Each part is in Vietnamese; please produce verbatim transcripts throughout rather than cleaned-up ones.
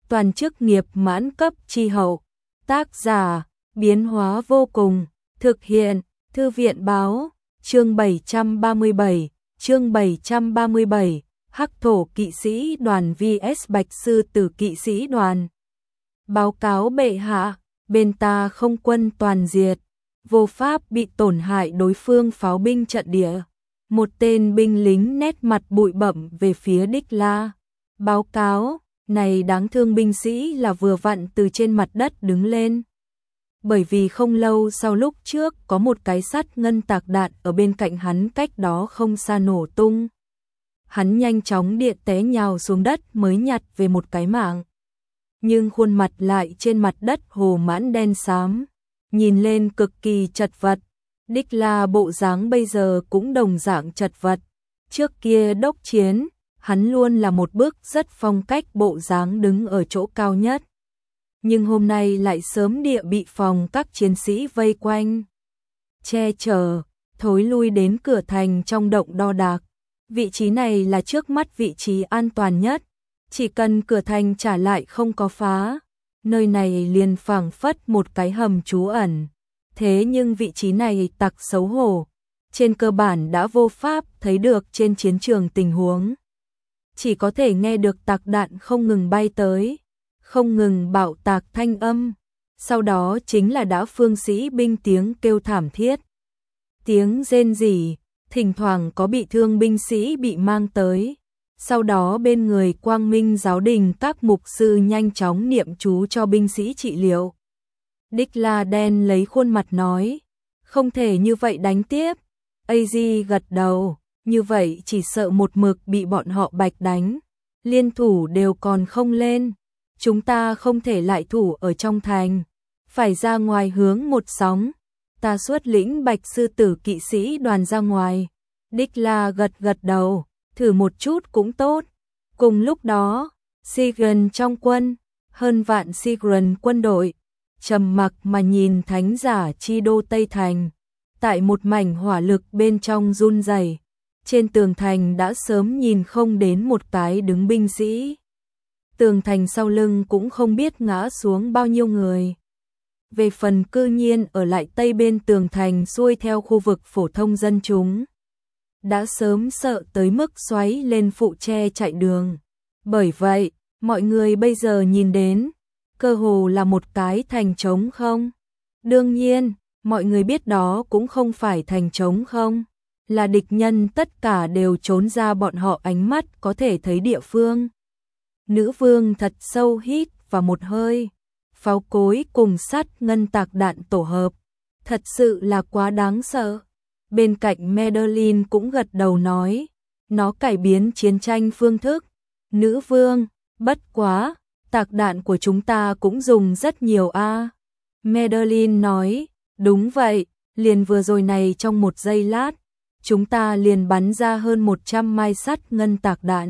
toàn chức nghiệp mãn cấp chi hậu. Tác giả, biến hóa vô cùng, thực hiện, Thư viện báo, chương bảy trăm ba mươi bảy, chương bảy trăm ba mươi bảy, Hắc thổ kỵ sĩ đoàn vs Bạch sư tử kỵ sĩ đoàn. Báo cáo bệ hạ, bên ta không quân toàn diệt, vô pháp bị tổn hại đối phương pháo binh trận địa. Một tên binh lính nét mặt bụi bặm về phía Đích La. Báo cáo, này đáng thương binh sĩ là vừa vặn từ trên mặt đất đứng lên. Bởi vì không lâu sau lúc trước có một cái sắt ngân tạc đạn ở bên cạnh hắn cách đó không xa nổ tung. Hắn nhanh chóng điện té nhào xuống đất mới nhặt về một cái mạng. Nhưng khuôn mặt lại trên mặt đất hồ mãn đen xám, nhìn lên cực kỳ chật vật. Đích La bộ dáng bây giờ cũng đồng dạng chật vật. Trước kia đốc chiến, hắn luôn là một bước rất phong cách bộ dáng đứng ở chỗ cao nhất. Nhưng hôm nay lại sớm địa bị phòng các chiến sĩ vây quanh, che chở, thối lui đến cửa thành trong động đo đạc. Vị trí này là trước mắt vị trí an toàn nhất, chỉ cần cửa thành trả lại không có phá, nơi này liền phảng phất một cái hầm trú ẩn. Thế nhưng vị trí này tặc xấu hổ, trên cơ bản đã vô pháp thấy được trên chiến trường tình huống. Chỉ có thể nghe được tạc đạn không ngừng bay tới, không ngừng bạo tạc thanh âm, sau đó chính là đã phương sĩ binh tiếng kêu thảm thiết. Tiếng rên rỉ, thỉnh thoảng có bị thương binh sĩ bị mang tới. Sau đó bên người Quang Minh giáo đình các mục sư nhanh chóng niệm chú cho binh sĩ trị liệu. Đích La đen lấy khuôn mặt nói, không thể như vậy đánh tiếp. a giê gật đầu, như vậy chỉ sợ một mực bị bọn họ bạch đánh. Liên thủ đều còn không lên. Chúng ta không thể lại thủ ở trong thành, phải ra ngoài hướng một sóng. Ta xuất lĩnh Bạch sư tử kỵ sĩ đoàn ra ngoài. Đích La gật gật đầu, thử một chút cũng tốt. Cùng lúc đó, Sigurd trong quân, hơn vạn Sigurd quân đội, trầm mặc mà nhìn thánh giả chi đô Tây Thành. Tại một mảnh hỏa lực bên trong run rẩy, trên tường thành đã sớm nhìn không đến một cái đứng binh sĩ. Tường thành sau lưng cũng không biết ngã xuống bao nhiêu người. Về phần cư nhiên ở lại tây bên tường thành xuôi theo khu vực phổ thông dân chúng, đã sớm sợ tới mức xoáy lên phụ che chạy đường. Bởi vậy, mọi người bây giờ nhìn đến, cơ hồ là một cái thành trống không. Đương nhiên, mọi người biết đó cũng không phải thành trống không, là địch nhân tất cả đều trốn ra bọn họ ánh mắt có thể thấy địa phương. Nữ vương thật sâu hít vào một hơi, pháo cối cùng sắt ngân tạc đạn tổ hợp, thật sự là quá đáng sợ. Bên cạnh Madeline cũng gật đầu nói, nó cải biến chiến tranh phương thức. Nữ vương, bất quá, tạc đạn của chúng ta cũng dùng rất nhiều a. À. Madeline nói, đúng vậy, liền vừa rồi này trong một giây lát, chúng ta liền bắn ra hơn một trăm mai sắt ngân tạc đạn.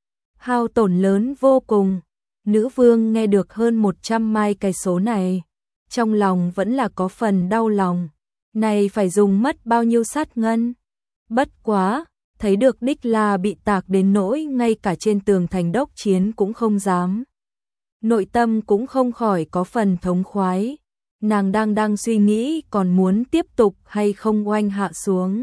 Hao tổn lớn vô cùng. Nữ vương nghe được hơn một trăm mai cái số này, trong lòng vẫn là có phần đau lòng. Này phải dùng mất bao nhiêu sắt ngân? Bất quá, thấy được Đích La bị tạc đến nỗi ngay cả trên tường thành đốc chiến cũng không dám. Nội tâm cũng không khỏi có phần thống khoái. Nàng đang đang suy nghĩ còn muốn tiếp tục hay không oanh hạ xuống.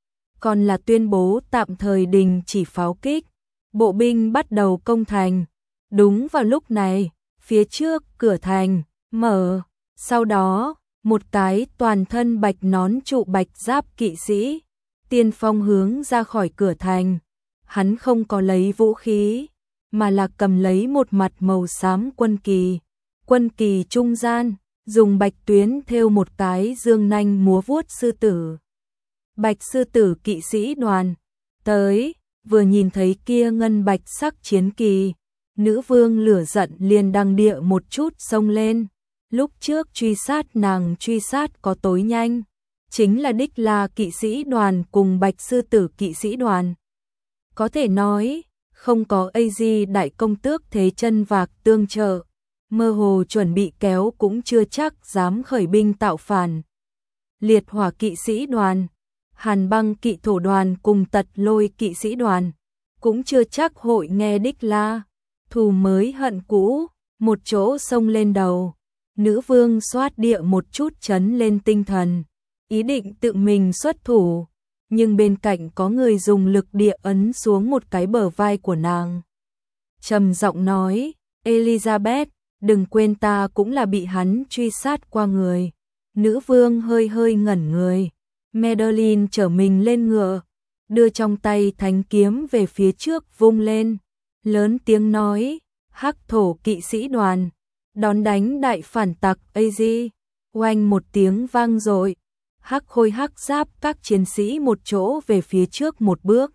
Còn là tuyên bố tạm thời đình chỉ pháo kích. Bộ binh bắt đầu công thành. Đúng vào lúc này, phía trước cửa thành mở, sau đó một cái toàn thân bạch nón trụ bạch giáp kỵ sĩ tiên phong hướng ra khỏi cửa thành. Hắn không có lấy vũ khí, mà là cầm lấy một mặt màu xám quân kỳ. Quân kỳ trung gian, dùng bạch tuyến thêu một cái dương nanh múa vuốt sư tử. Bạch sư tử kỵ sĩ đoàn tới, vừa nhìn thấy kia ngân bạch sắc chiến kỳ, nữ vương lửa giận liền đằng địa một chút xông lên. Lúc trước truy sát nàng truy sát có tối nhanh, chính là Đích La kỵ sĩ đoàn cùng Bạch sư tử kỵ sĩ đoàn. Có thể nói, không có a giê đại công tước thế chân vạc tương trợ, mơ hồ chuẩn bị kéo cũng chưa chắc dám khởi binh tạo phản. Liệt hỏa kỵ sĩ đoàn, Hàn băng kỵ thổ đoàn cùng tật lôi kỵ sĩ đoàn, cũng chưa chắc hội nghe Đích La. Thù mới hận cũ, một chỗ xông lên đầu. Nữ vương xoát địa một chút chấn lên tinh thần, ý định tự mình xuất thủ, nhưng bên cạnh có người dùng lực địa ấn xuống một cái bờ vai của nàng. Trầm giọng nói, Elizabeth, đừng quên ta cũng là bị hắn truy sát qua người. Nữ vương hơi hơi ngẩn người. Madeline trở mình lên ngựa, đưa trong tay thánh kiếm về phía trước vung lên, lớn tiếng nói, hắc thổ kỵ sĩ đoàn, đón đánh đại phản tặc Az. Oanh một tiếng vang dội, hắc khôi hắc giáp các chiến sĩ một chỗ về phía trước một bước.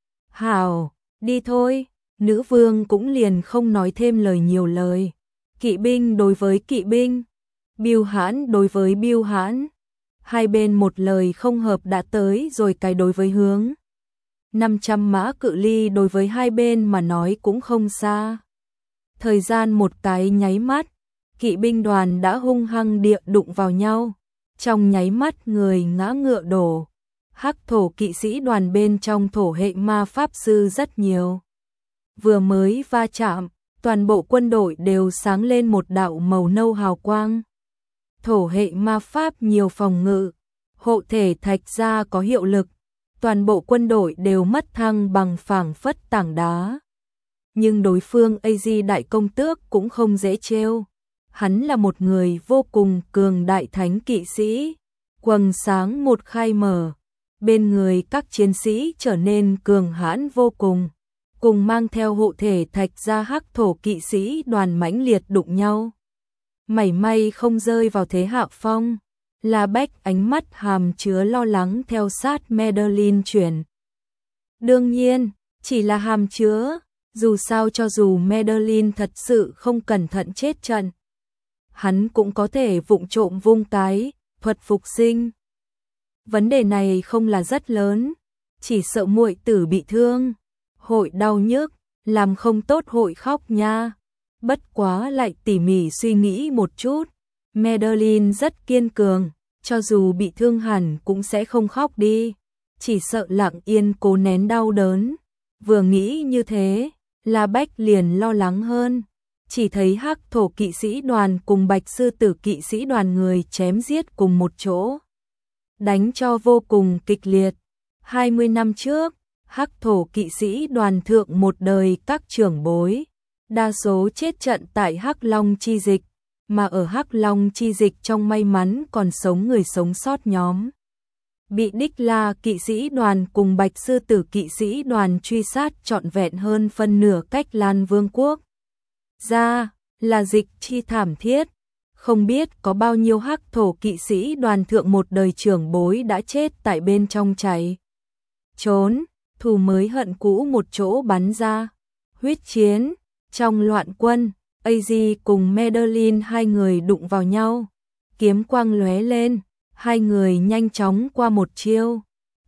Hảo, đi thôi, nữ vương cũng liền không nói thêm lời nhiều lời. Kỵ binh đối với kỵ binh, bưu hãn đối với bưu hãn, hai bên một lời không hợp đã tới rồi cái đối với hướng. năm trăm mã cự ly đối với hai bên mà nói cũng không xa. Thời gian một cái nháy mắt, kỵ binh đoàn đã hung hăng địa đụng vào nhau. Trong nháy mắt người ngã ngựa đổ. Hắc thổ kỵ sĩ đoàn bên trong thổ hệ ma pháp sư rất nhiều. Vừa mới va chạm, toàn bộ quân đội đều sáng lên một đạo màu nâu hào quang. Thổ hệ ma pháp nhiều phòng ngự, hộ thể thạch ra có hiệu lực, toàn bộ quân đội đều mất thăng bằng phảng phất tảng đá. Nhưng đối phương Az đại công tước cũng không dễ trêu. Hắn là một người vô cùng cường đại thánh kỵ sĩ, quầng sáng một khai mở, bên người các chiến sĩ trở nên cường hãn vô cùng, cùng mang theo hộ thể thạch ra hắc thổ kỵ sĩ đoàn mãnh liệt đụng nhau. Mảy may không rơi vào thế hạ phong, La Bách ánh mắt hàm chứa lo lắng theo sát Madeline chuyển. Đương nhiên, chỉ là hàm chứa, dù sao cho dù Madeline thật sự không cẩn thận chết trận, hắn cũng có thể vụng trộm vung cái thuật phục sinh. Vấn đề này không là rất lớn, chỉ sợ muội tử bị thương, hội đau nhức, làm không tốt hội khóc nha. Bất quá lại tỉ mỉ suy nghĩ một chút, Madeline rất kiên cường, cho dù bị thương hẳn cũng sẽ không khóc đi, chỉ sợ lặng yên cố nén đau đớn. Vừa nghĩ như thế, La Bách liền lo lắng hơn. Chỉ thấy hắc thổ kỵ sĩ đoàn cùng bạch sư tử kỵ sĩ đoàn người chém giết cùng một chỗ, đánh cho vô cùng kịch liệt. hai mươi năm trước, hắc thổ kỵ sĩ đoàn thượng một đời các trưởng bối, đa số chết trận tại Hắc Long chi dịch, mà ở Hắc Long chi dịch trong may mắn còn sống người sống sót nhóm, bị Đích La kỵ sĩ đoàn cùng bạch sư tử kỵ sĩ đoàn truy sát trọn vẹn hơn phân nửa cách Lan Vương quốc. Ra là dịch chi thảm thiết, không biết có bao nhiêu hắc thổ kỵ sĩ đoàn thượng một đời trưởng bối đã chết tại bên trong cháy trốn, thù mới hận cũ một chỗ bắn ra. Huyết chiến, trong loạn quân, Az cùng Madeline hai người đụng vào nhau, kiếm quang lóe lên, hai người nhanh chóng qua một chiêu.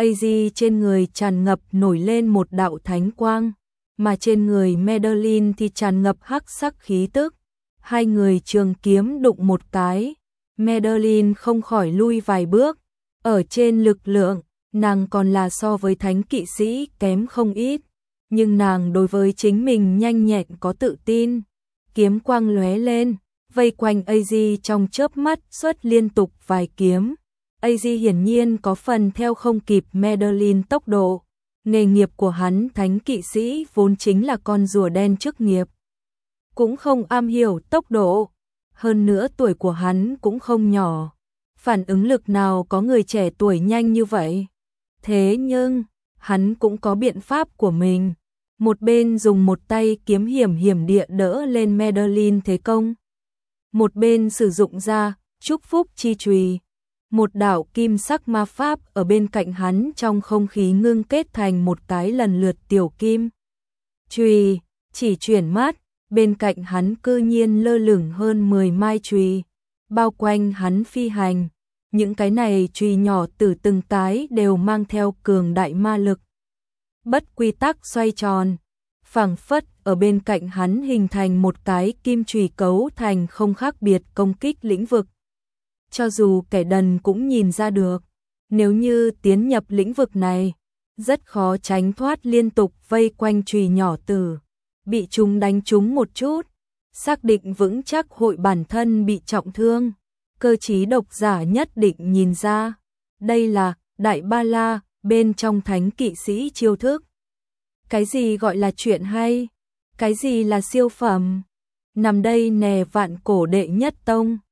Az trên người tràn ngập nổi lên một đạo thánh quang, mà trên người Madeline thì tràn ngập hắc sắc khí tức. Hai người trường kiếm đụng một cái, Madeline không khỏi lui vài bước. Ở trên lực lượng, nàng còn là so với thánh kỵ sĩ kém không ít, nhưng nàng đối với chính mình nhanh nhẹn có tự tin. Kiếm quang lóe lên, vây quanh Az trong chớp mắt xuất liên tục vài kiếm. Az hiển nhiên có phần theo không kịp Madeline tốc độ. Nghề nghiệp của hắn thánh kỵ sĩ vốn chính là con rùa đen chức nghiệp, cũng không am hiểu tốc độ, hơn nữa tuổi của hắn cũng không nhỏ, phản ứng lực nào có người trẻ tuổi nhanh như vậy. Thế nhưng, hắn cũng có biện pháp của mình, một bên dùng một tay kiếm hiểm hiểm địa đỡ lên Madeline thế công, một bên sử dụng ra chúc phúc chi chùy. Một đạo kim sắc ma pháp ở bên cạnh hắn trong không khí ngưng kết thành một cái lần lượt tiểu kim chùy, chỉ chuyển mắt, bên cạnh hắn cư nhiên lơ lửng hơn mười mai chùy, bao quanh hắn phi hành. Những cái này chùy nhỏ từ từng cái đều mang theo cường đại ma lực, bất quy tắc xoay tròn, phảng phất ở bên cạnh hắn hình thành một cái kim chùy cấu thành không khác biệt công kích lĩnh vực. Cho dù kẻ đần cũng nhìn ra được, nếu như tiến nhập lĩnh vực này, rất khó tránh thoát liên tục vây quanh chùy nhỏ tử, bị chúng đánh trúng một chút, xác định vững chắc hội bản thân bị trọng thương. Cơ trí độc giả nhất định nhìn ra, đây là Đại Ba La bên trong Thánh Kỵ Sĩ chiêu thức. Cái gì gọi là chuyện hay? Cái gì là siêu phẩm? Nằm đây nè vạn cổ đệ nhất tông.